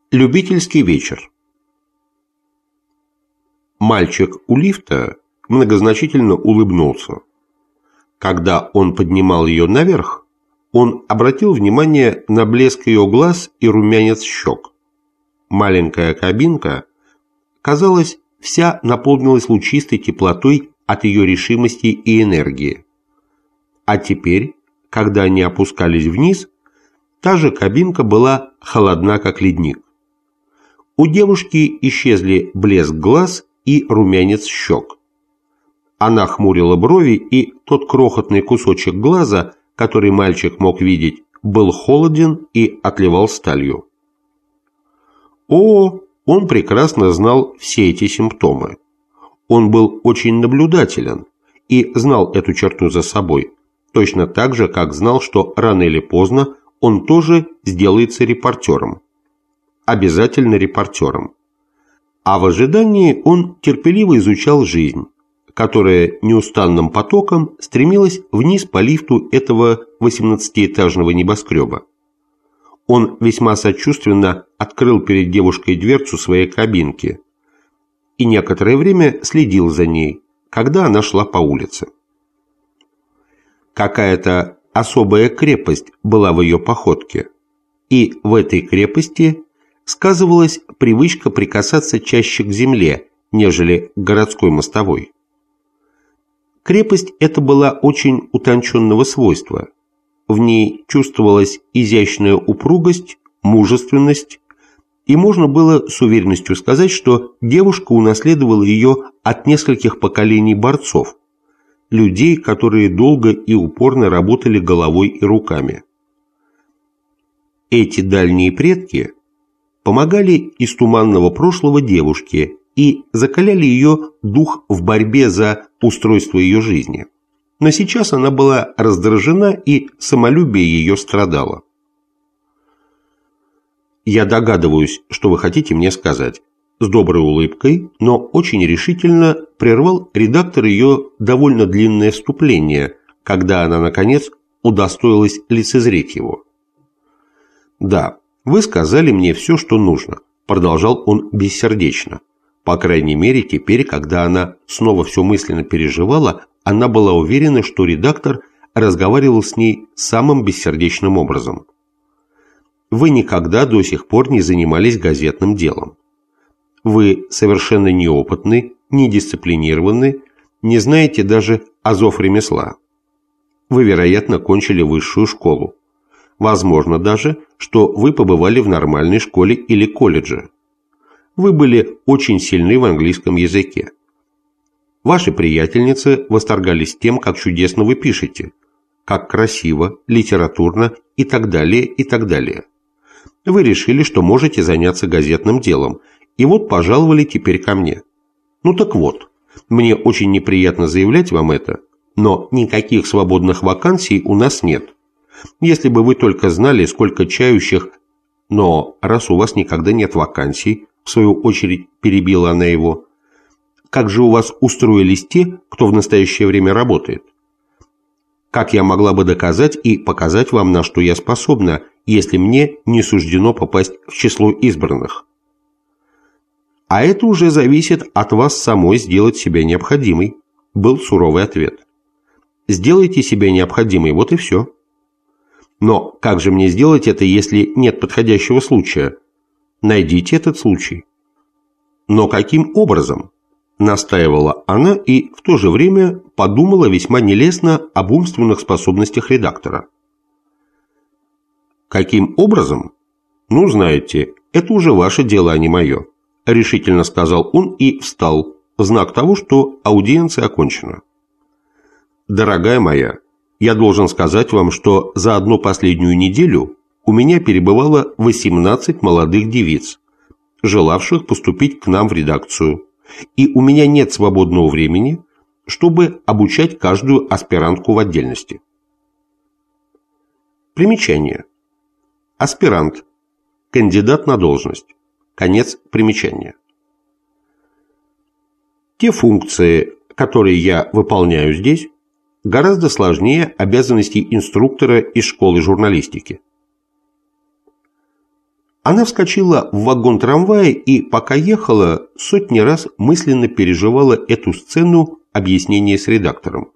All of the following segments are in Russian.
Любительский вечер. Мальчик у лифта многозначительно улыбнулся. Когда он поднимал ее наверх, он обратил внимание на блеск ее глаз и румянец щек. Маленькая кабинка, казалось, вся наполнилась лучистой теплотой от ее решимости и энергии. А теперь, когда они опускались вниз, та же кабинка была холодна, как ледник. У девушки исчезли блеск глаз и румянец щек. Она хмурила брови, и тот крохотный кусочек глаза, который мальчик мог видеть, был холоден и отливал сталью. О, он прекрасно знал все эти симптомы. Он был очень наблюдателен и знал эту черту за собой, точно так же, как знал, что рано или поздно он тоже сделается репортером. Обязательно репортером. А в ожидании он терпеливо изучал жизнь, которая неустанным потоком стремилась вниз по лифту этого 18-этажного небоскреба. Он весьма сочувственно открыл перед девушкой дверцу своей кабинки и некоторое время следил за ней, когда она шла по улице. Какая-то особая крепость была в ее походке, и в этой крепости сказывалась привычка прикасаться чаще к земле, нежели к городской мостовой. Крепость эта была очень утонченного свойства. В ней чувствовалась изящная упругость, мужественность, и можно было с уверенностью сказать, что девушка унаследовала ее от нескольких поколений борцов, людей, которые долго и упорно работали головой и руками. Эти дальние предки помогали из туманного прошлого девушке и закаляли ее дух в борьбе за устройство ее жизни. Но сейчас она была раздражена, и самолюбие ее страдало. «Я догадываюсь, что вы хотите мне сказать», — с доброй улыбкой, но очень решительно прервал редактор ее довольно длинное вступление, когда она, наконец, удостоилась лицезреть его. «Да, вы сказали мне все, что нужно», — продолжал он бессердечно. По крайней мере, теперь, когда она снова все мысленно переживала, она была уверена, что редактор разговаривал с ней самым бессердечным образом. Вы никогда до сих пор не занимались газетным делом. Вы совершенно неопытны, недисциплинированы, не знаете даже азов ремесла. Вы, вероятно, кончили высшую школу. Возможно даже, что вы побывали в нормальной школе или колледже. Вы были очень сильны в английском языке. Ваши приятельницы восторгались тем, как чудесно вы пишете, как красиво, литературно и так далее, и так далее. Вы решили, что можете заняться газетным делом, и вот пожаловали теперь ко мне. Ну так вот, мне очень неприятно заявлять вам это, но никаких свободных вакансий у нас нет. Если бы вы только знали, сколько чающих... Но раз у вас никогда нет вакансий, в свою очередь перебила она его, как же у вас устроились те, кто в настоящее время работает? Как я могла бы доказать и показать вам, на что я способна, если мне не суждено попасть в число избранных? А это уже зависит от вас самой сделать себя необходимой, был суровый ответ. Сделайте себя необходимой, вот и все. Но как же мне сделать это, если нет подходящего случая? Найдите этот случай. Но каким образом? Настаивала она и в то же время подумала весьма нелестно об умственных способностях редактора. Каким образом? Ну, знаете, это уже ваше дело, а не мое, решительно сказал он и встал, в знак того, что аудиенция окончена. Дорогая моя, я должен сказать вам, что за одну последнюю неделю у меня перебывало 18 молодых девиц, желавших поступить к нам в редакцию, и у меня нет свободного времени, чтобы обучать каждую аспирантку в отдельности. Примечание. Аспирант. Кандидат на должность. Конец примечания. Те функции, которые я выполняю здесь, гораздо сложнее обязанностей инструктора из школы журналистики. Она вскочила в вагон трамвая и, пока ехала, сотни раз мысленно переживала эту сцену объяснения с редактором.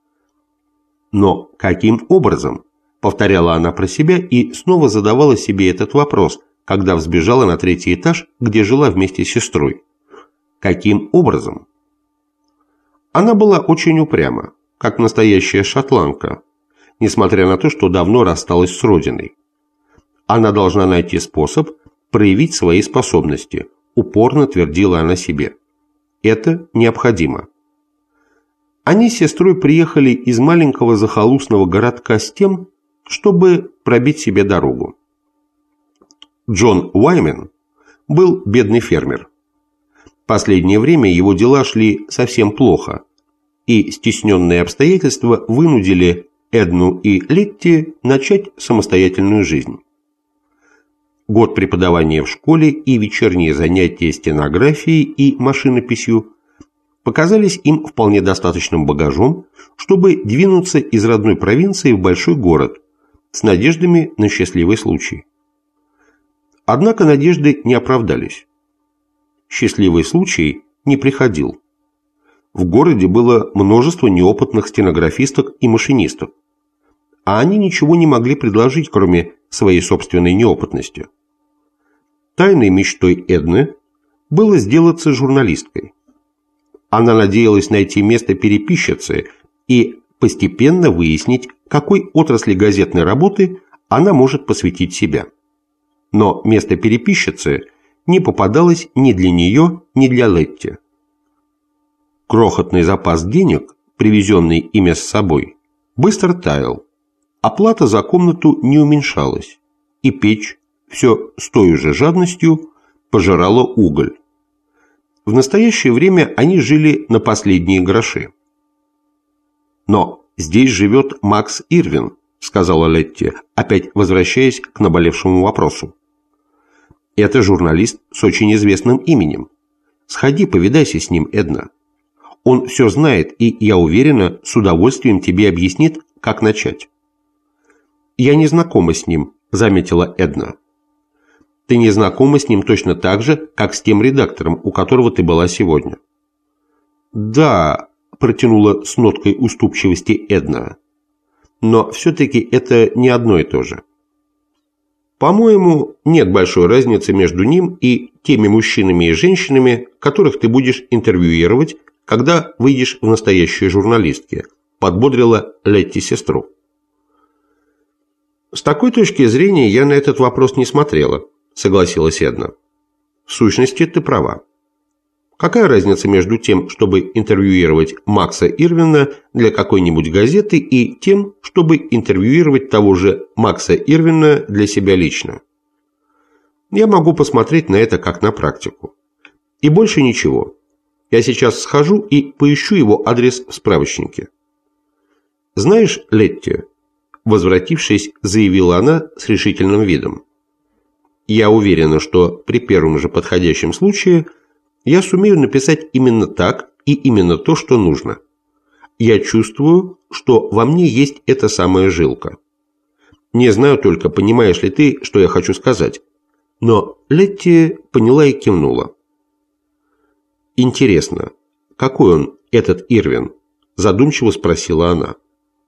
«Но каким образом?» – повторяла она про себя и снова задавала себе этот вопрос, когда взбежала на 3-й этаж, где жила вместе с сестрой. «Каким образом?» Она была очень упряма, как настоящая шотландка, несмотря на то, что давно рассталась с родиной. Она должна найти способ проявить свои способности, упорно твердила она себе. Это необходимо. Они с сестрой приехали из маленького захолустного городка с тем, чтобы пробить себе дорогу. Джон Уаймен был бедный фермер. Последнее время его дела шли совсем плохо, и стесненные обстоятельства вынудили Эдну и Летти начать самостоятельную жизнь. Год преподавания в школе и вечерние занятия стенографией и машинописью показались им вполне достаточным багажом, чтобы двинуться из родной провинции в большой город с надеждами на счастливый случай. Однако надежды не оправдались. Счастливый случай не приходил. В городе было множество неопытных стенографисток и машинисток, а они ничего не могли предложить, кроме своей собственной неопытности. Тайной мечтой Эдны было сделаться журналисткой. Она надеялась найти место переписчицы и постепенно выяснить, какой отрасли газетной работы она может посвятить себя. Но место переписчицы не попадалось ни для нее, ни для Летти. Крохотный запас денег, привезенный ими с собой, быстро таял. Оплата за комнату не уменьшалась, и печь все с той же жадностью пожирала уголь. В настоящее время они жили на последние гроши. «Но здесь живет Макс Ирвин», — сказала Летти, опять возвращаясь к наболевшему вопросу. «Это журналист с очень известным именем. Сходи, повидайся с ним, Эдна. Он все знает и, я уверена, с удовольствием тебе объяснит, как начать». «Я не знакома с ним», — заметила Эдна. «Ты не знакома с ним точно так же, как с тем редактором, у которого ты была сегодня». «Да», — протянула с ноткой уступчивости Эдна. «Но все-таки это не одно и то же. По-моему, нет большой разницы между ним и теми мужчинами и женщинами, которых ты будешь интервьюировать, когда выйдешь в настоящие журналистки», — подбодрила Летти сестру. «С такой точки зрения я на этот вопрос не смотрела», — согласилась Эдна. «В сущности, ты права. Какая разница между тем, чтобы интервьюировать Макса Ирвина для какой-нибудь газеты, и тем, чтобы интервьюировать того же Макса Ирвина для себя лично? Я могу посмотреть на это как на практику. И больше ничего. Я сейчас схожу и поищу его адрес в справочнике». «Знаешь, Летти», — возвратившись, заявила она с решительным видом, «я уверена, что при первом же подходящем случае я сумею написать именно так и именно то, что нужно. Я чувствую, что во мне есть эта самая жилка. Не знаю только, понимаешь ли ты, что я хочу сказать». Но Летти поняла и кивнула. «Интересно, какой он, этот Ирвин?» – задумчиво спросила она.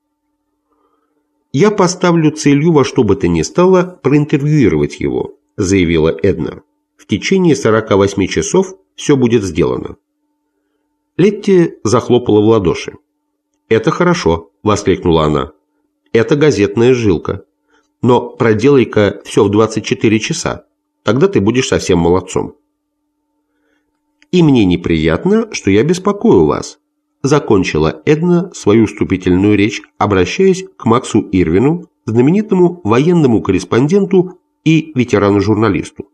«Я поставлю целью во что бы то ни стало проинтервьюировать его», – заявила Эдна. «В течение 48 часов все будет сделано». Летти захлопала в ладоши. «Это хорошо», – воскликнула она. «Это газетная жилка. Но проделай-ка все в 24 часа, тогда ты будешь совсем молодцом». «И мне неприятно, что я беспокою вас», – закончила Эдна свою вступительную речь, обращаясь к Максу Ирвину, знаменитому военному корреспонденту и ветерану-журналисту.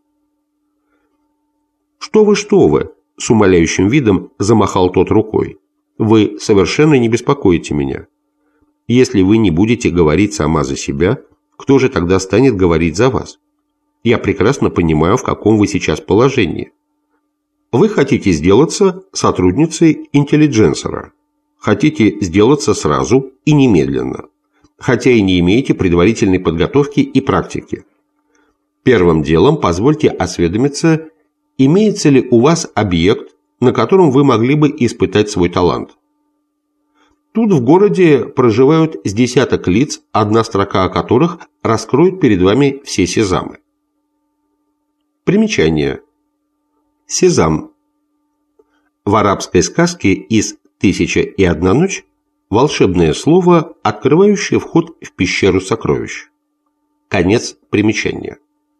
«Что вы, – с умоляющим видом замахал тот рукой. «Вы совершенно не беспокоите меня. Если вы не будете говорить сама за себя, кто же тогда станет говорить за вас? Я прекрасно понимаю, в каком вы сейчас положении. Вы хотите сделаться сотрудницей интеллидженсера. Хотите сделаться сразу и немедленно, хотя и не имеете предварительной подготовки и практики. Первым делом позвольте осведомиться, имеется ли у вас объект, на котором вы могли бы испытать свой талант. Тут в городе проживают с десяток лиц, одна строка о которых раскроет перед вами все сезамы. Примечание. Сезам. В арабской сказке из «Тысяча и одна ночь» волшебное слово, открывающее вход в пещеру сокровищ. Конец примечания.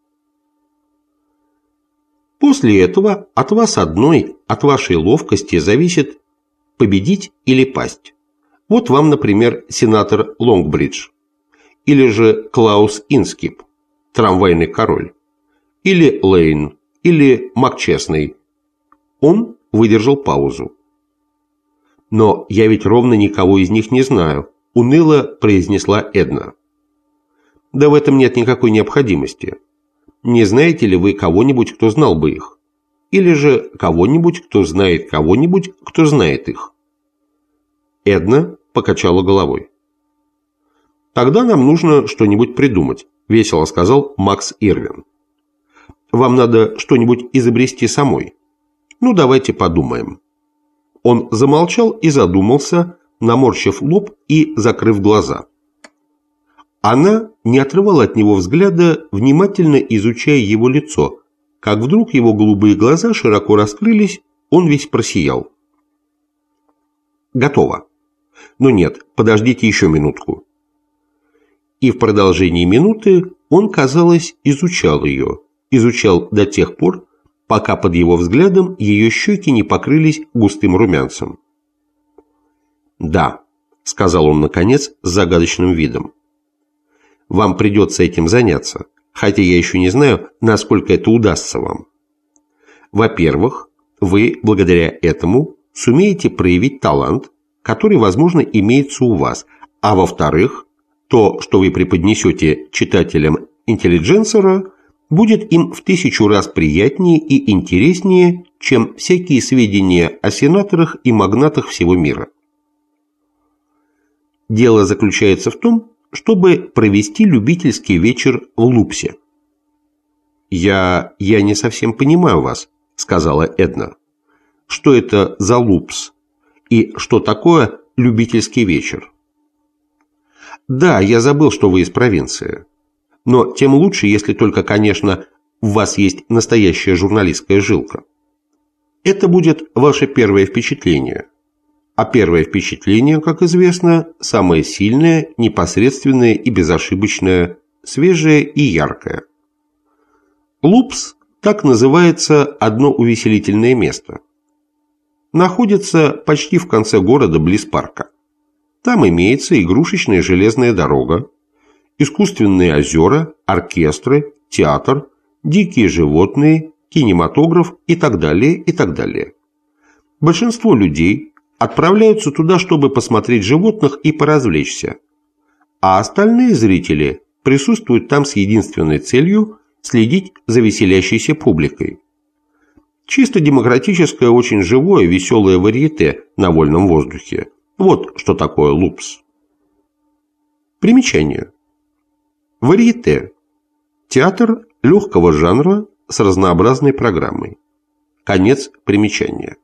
После этого от вас одной, от вашей ловкости зависит победить или пасть. Вот вам, например, сенатор Лонгбридж, или же Клаус Инскип, трамвайный король, или Лейн, или Макчестный. Он выдержал паузу. «Но я ведь ровно никого из них не знаю», – уныло произнесла Эдна. «Да в этом нет никакой необходимости. Не знаете ли вы кого-нибудь, кто знал бы их? Или же кого-нибудь, кто знает их?» Эдна покачала головой. «Тогда нам нужно что-нибудь придумать», – весело сказал Макс Ирвин. «Вам надо что-нибудь изобрести самой. Ну, давайте подумаем». Он замолчал и задумался, наморщив лоб и закрыв глаза. Она не отрывала от него взгляда, внимательно изучая его лицо, как вдруг его голубые глаза широко раскрылись, он весь просиял. «Готово. Но нет, подождите еще минутку». И в продолжении минуты он, казалось, изучал ее, изучал до тех пор, пока под его взглядом ее щеки не покрылись густым румянцем. «Да», — сказал он наконец с загадочным видом. «Вам придется этим заняться, хотя я еще не знаю, насколько это удастся вам. Во-первых, вы, благодаря этому, сумеете проявить талант, который, возможно, имеется у вас, а во-вторых, то, что вы преподнесете читателям «Интеллидженсера», будет им в 1000 раз приятнее и интереснее, чем всякие сведения о сенаторах и магнатах всего мира. Дело заключается в том, чтобы провести любительский вечер в Лупсе. «Я не совсем понимаю вас», — сказала Эдна. «Что это за Лупс? И что такое любительский вечер?» «Да, я забыл, что вы из провинции. Но тем лучше, если только, конечно, у вас есть настоящая журналистская жилка. Это будет ваше первое впечатление. А первое впечатление, как известно, самое сильное, непосредственное и безошибочное, свежее и яркое. Лупс – так называется одно увеселительное место. Находится почти в конце города близ парка. Там имеется игрушечная железная дорога, искусственные озера, оркестры, театр, дикие животные, кинематограф и так далее, и так далее. Большинство людей отправляются туда, чтобы посмотреть животных и поразвлечься, а остальные зрители присутствуют там с единственной целью следить за веселящейся публикой. Чисто демократическое, очень живое, веселое варьете на вольном воздухе. Вот что такое Лупс. Примечание. Варьете – театр легкого жанра с разнообразной программой. Конец примечания.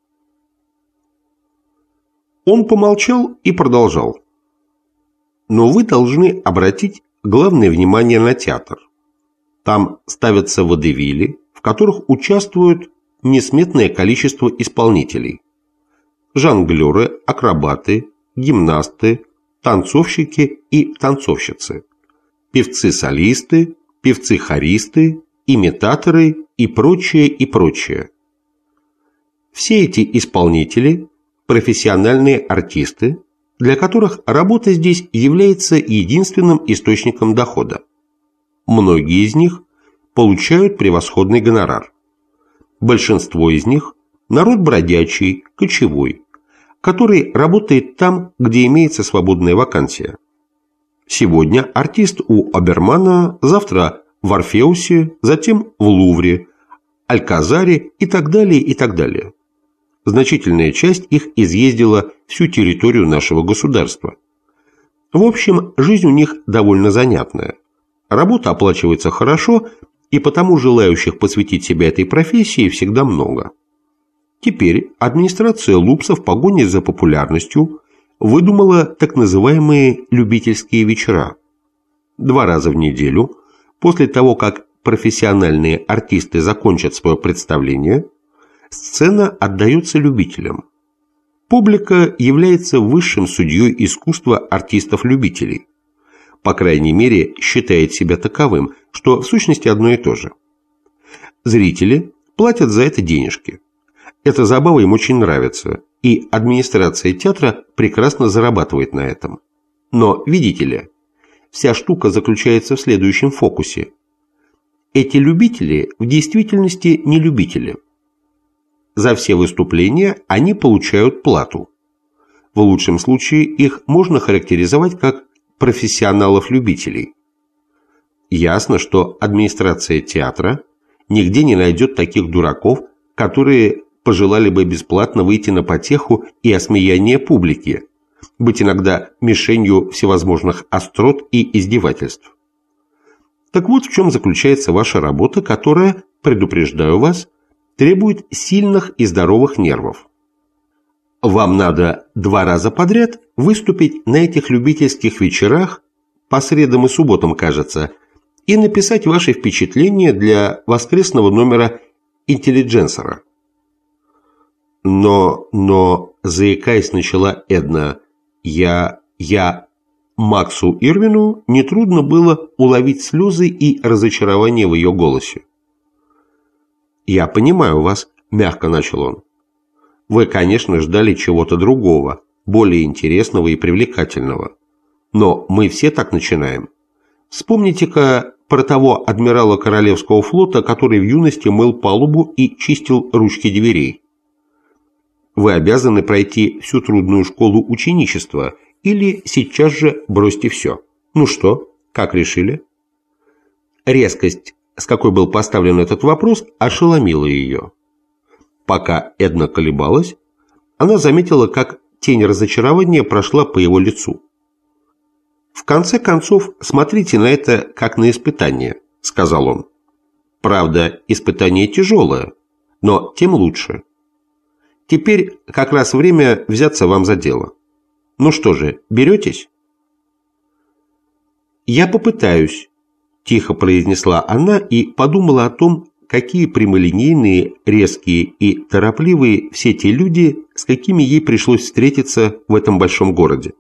Он помолчал и продолжал. Но вы должны обратить главное внимание на театр. Там ставятся водевили, в которых участвуют несметное количество исполнителей. Жонглеры, акробаты, гимнасты, танцовщики и танцовщицы, певцы-солисты, певцы-хористы, имитаторы и прочее, и прочее. Все эти исполнители – профессиональные артисты, для которых работа здесь является единственным источником дохода. Многие из них получают превосходный гонорар. Большинство из них – народ бродячий, кочевой, который работает там, где имеется свободная вакансия. Сегодня артист у Обермана, завтра в Орфеусе, затем в Лувре, Альказаре и так далее, и так далее. Значительная часть их изъездила всю территорию нашего государства. В общем, жизнь у них довольно занятная. Работа оплачивается хорошо, и потому желающих посвятить себя этой профессии всегда много. Теперь администрация Лупса в погоне за популярностью выдумала так называемые любительские вечера. 2 раза в неделю, после того, как профессиональные артисты закончат свое представление, сцена отдается любителям. Публика является высшим судьей искусства артистов-любителей. По крайней мере, считает себя таковым, что в сущности одно и то же. Зрители платят за это денежки. Эта забава им очень нравится, и администрация театра прекрасно зарабатывает на этом. Но, видите ли, вся штука заключается в следующем фокусе. Эти любители в действительности не любители. За все выступления они получают плату. В лучшем случае их можно характеризовать как профессионалов-любителей. Ясно, что администрация театра нигде не найдет таких дураков, которые пожелали бы бесплатно выйти на потеху и осмеяние публики, быть иногда мишенью всевозможных острот и издевательств. Так вот в чем заключается ваша работа, которая, предупреждаю вас, требует сильных и здоровых нервов. Вам надо 2 раза подряд выступить на этих любительских вечерах, по средам и субботам, кажется, и написать ваши впечатления для воскресного номера «Интеллидженсера». Но, заикаясь, начала Эдна, Максу Ирвину нетрудно было уловить слезы и разочарование в ее голосе. «Я понимаю вас», – мягко начал он. «Вы, конечно, ждали чего-то другого, более интересного и привлекательного. Но мы все так начинаем. Вспомните-ка про того адмирала Королевского флота, который в юности мыл палубу и чистил ручки дверей. Вы обязаны пройти всю трудную школу ученичества или сейчас же бросьте все. Ну что, как решили?» Резкость, с какой был поставлен этот вопрос, ошеломила ее. Пока Эдна колебалась, она заметила, как тень разочарования прошла по его лицу. «В конце концов, смотрите на это как на испытание», – сказал он. «Правда, испытание тяжелое, но тем лучше. Теперь как раз время взяться вам за дело. Ну что же, беретесь?» «Я попытаюсь», – тихо произнесла она и подумала о том, какие прямолинейные, резкие и торопливые все те люди, с какими ей пришлось встретиться в этом большом городе.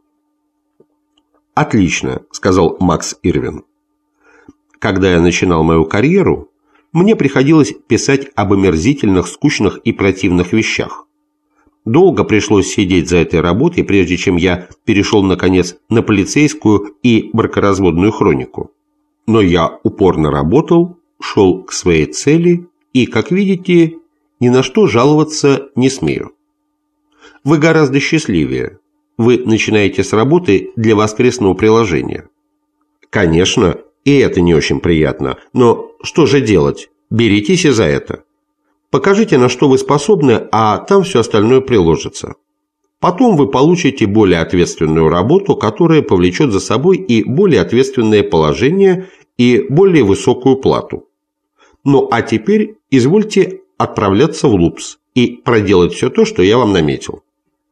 «Отлично», – сказал Макс Ирвин. «Когда я начинал мою карьеру, мне приходилось писать об омерзительных, скучных и противных вещах. Долго пришлось сидеть за этой работой, прежде чем я перешел, наконец, на полицейскую и бракоразводную хронику. Но я упорно работал, шел к своей цели и, как видите, ни на что жаловаться не смею. Вы гораздо счастливее. Вы начинаете с работы для воскресного приложения. Конечно, и это не очень приятно, но что же делать? Беритесь и за это. Покажите, на что вы способны, а там все остальное приложится. Потом вы получите более ответственную работу, которая повлечет за собой и более ответственное положение, и более высокую плату. Ну а теперь извольте отправляться в Лупс и проделать все то, что я вам наметил».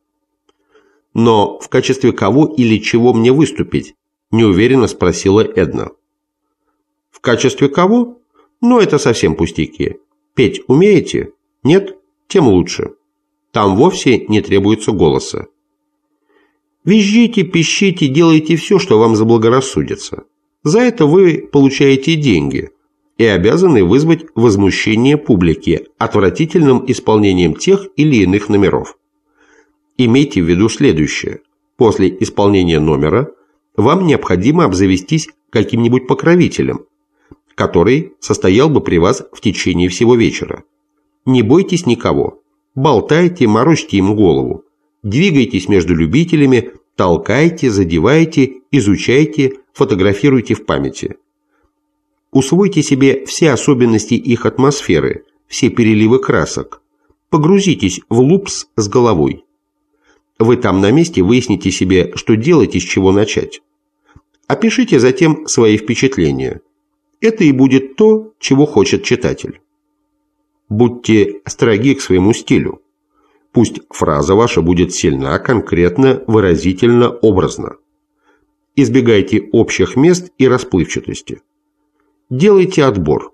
«Но в качестве кого или чего мне выступить?» – неуверенно спросила Эдна. «В качестве кого? Ну, это совсем пустяки. Петь умеете? Нет? Тем лучше. Там вовсе не требуется голоса. Визжите, пищите, делайте все, что вам заблагорассудится. За это вы получаете деньги и обязаны вызвать возмущение публики отвратительным исполнением тех или иных номеров. Имейте в виду следующее. После исполнения номера вам необходимо обзавестись каким-нибудь покровителем, который состоял бы при вас в течение всего вечера. Не бойтесь никого. Болтайте, морочьте им голову. Двигайтесь между любителями, толкайте, задевайте, изучайте, фотографируйте в памяти. Усвойте себе все особенности их атмосферы, все переливы красок. Погрузитесь в Лупс с головой. Вы там на месте выясните себе, что делать и с чего начать. Опишите затем свои впечатления. Это и будет то, чего хочет читатель. Будьте строги к своему стилю. Пусть фраза ваша будет сильна, конкретна, выразительно, образна. Избегайте общих мест и расплывчатости. Делайте отбор.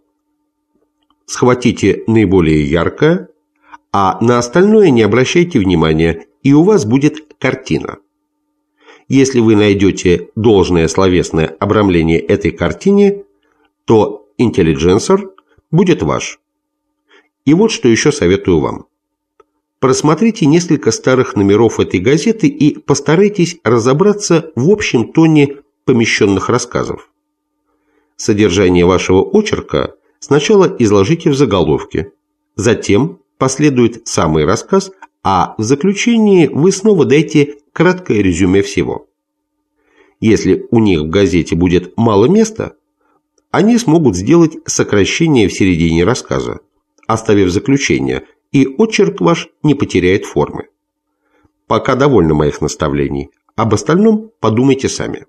Схватите наиболее яркое, а на остальное не обращайте внимания, и у вас будет картина. Если вы найдете должное словесное обрамление этой картине, то интеллидженсер будет ваш. И вот что еще советую вам. Просмотрите несколько старых номеров этой газеты и постарайтесь разобраться в общем тоне помещенных рассказов. Содержание вашего очерка сначала изложите в заголовке, затем последует самый рассказ, а в заключении вы снова дайте краткое резюме всего. Если у них в газете будет мало места, они смогут сделать сокращение в середине рассказа, оставив заключение, и очерк ваш не потеряет формы. Пока довольно моих наставлений, об остальном подумайте сами.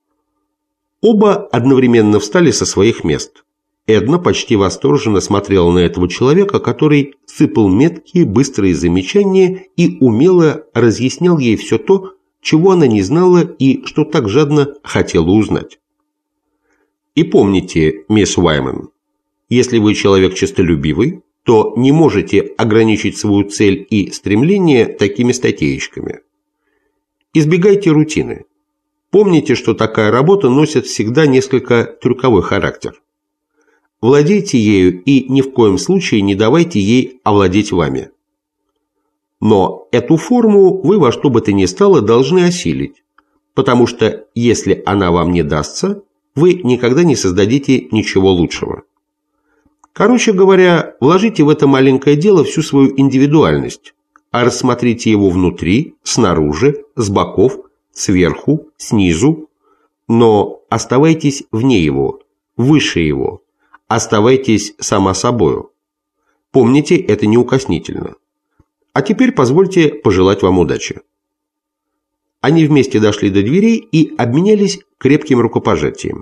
Оба одновременно встали со своих мест. Эдна почти восторженно смотрела на этого человека, который сыпал меткие, быстрые замечания и умело разъяснял ей все то, чего она не знала и что так жадно хотела узнать. И помните, мисс Уайман, если вы человек честолюбивый, то не можете ограничить свою цель и стремление такими статейками. Избегайте рутины. Помните, что такая работа носит всегда несколько трюковой характер. Владейте ею и ни в коем случае не давайте ей овладеть вами. Но эту форму вы во что бы то ни стало должны осилить, потому что если она вам не дастся, вы никогда не создадите ничего лучшего. Короче говоря, вложите в это маленькое дело всю свою индивидуальность, а рассмотрите его внутри, снаружи, с боков, сверху, снизу, но оставайтесь вне его, выше его, оставайтесь сама собою. Помните, это неукоснительно. А теперь позвольте пожелать вам удачи. Они вместе дошли до дверей и обменялись крепким рукопожатием.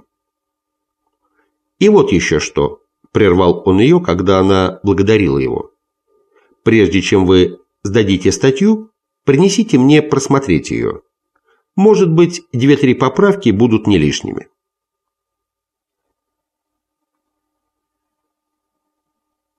И вот еще что. Прервал он ее, когда она благодарила его. Прежде чем вы сдадите статью, принесите мне просмотреть ее. Может быть, 2-3 поправки будут не лишними.